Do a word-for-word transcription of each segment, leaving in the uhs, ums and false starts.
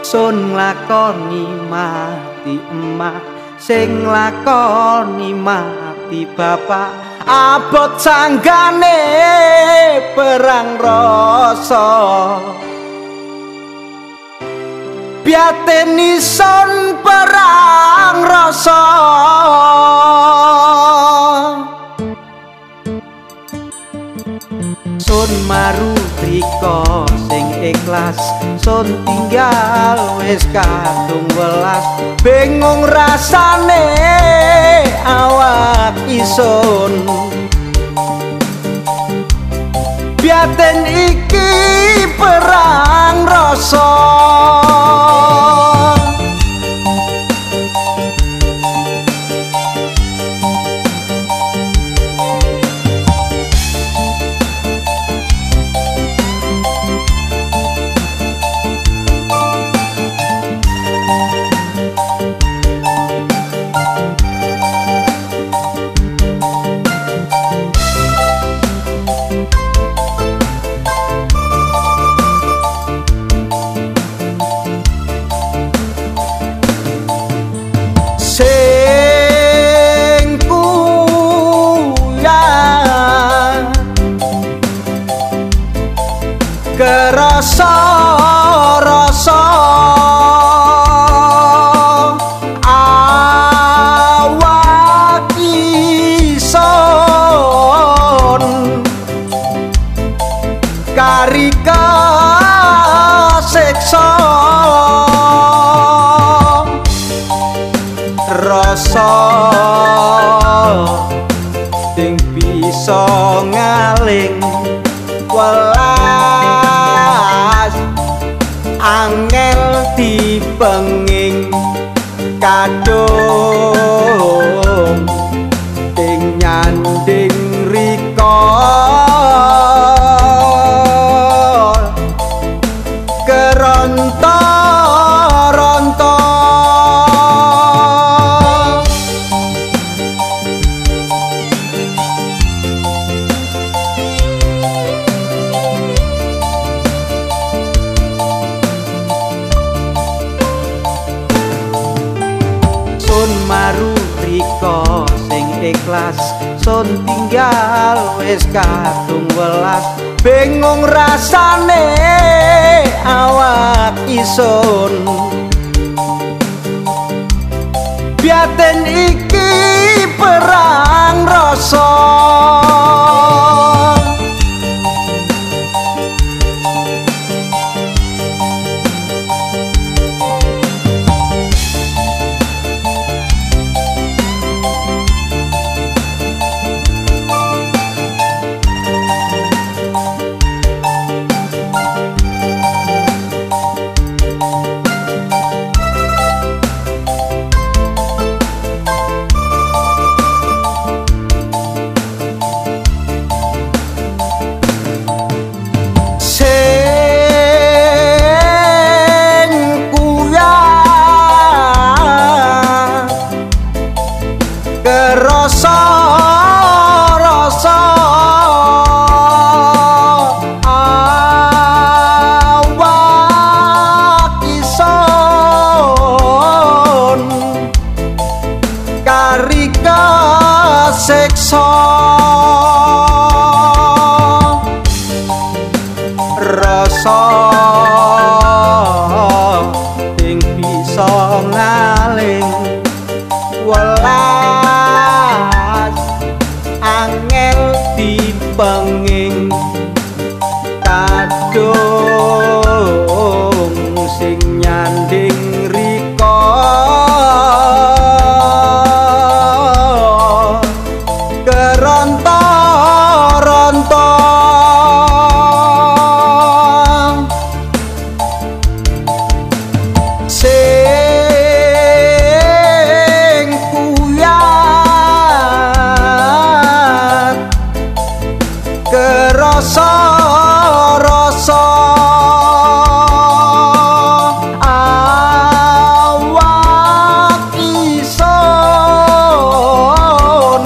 sun lakoni mati emak sing lakoni mati bapak abot sanggane perang rasa biateni sun perang rasa sun marutrika sing ikhlas sun tinggal wis kadung welas bingung rasane awak isun biaten iki perang rasa sing kuyang kerasa rasa awak isun kari kasiksa rasa sing bisa ngaling welas angel dipenging kadung sing nyanding rika keronta sun marutrika sing ikhlas sun tinggal wis kadung welas bingung rasane awak isun biaten iki perang rasa rasa rasa awak isun kari kasiksa rasa sing bisa ngaling welas angel dipenging kadung sing nyanding rika keronta-ronta sing kuyang kerasa rasa awak isun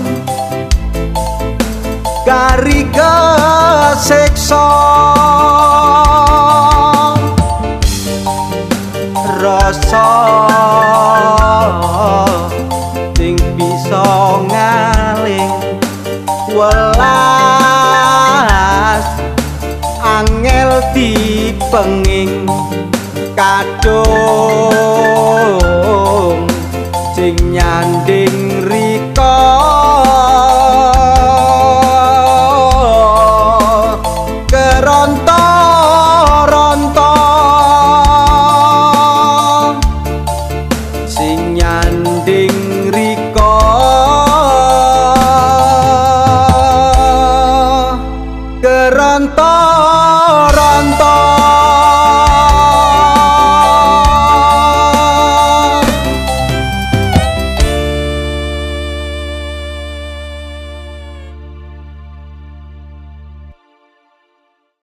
kari kasiksa rasa sing bisa ngaling welas angel dipenging kadung sing nyanding rika keronto-ronto sing nyanding rika keronto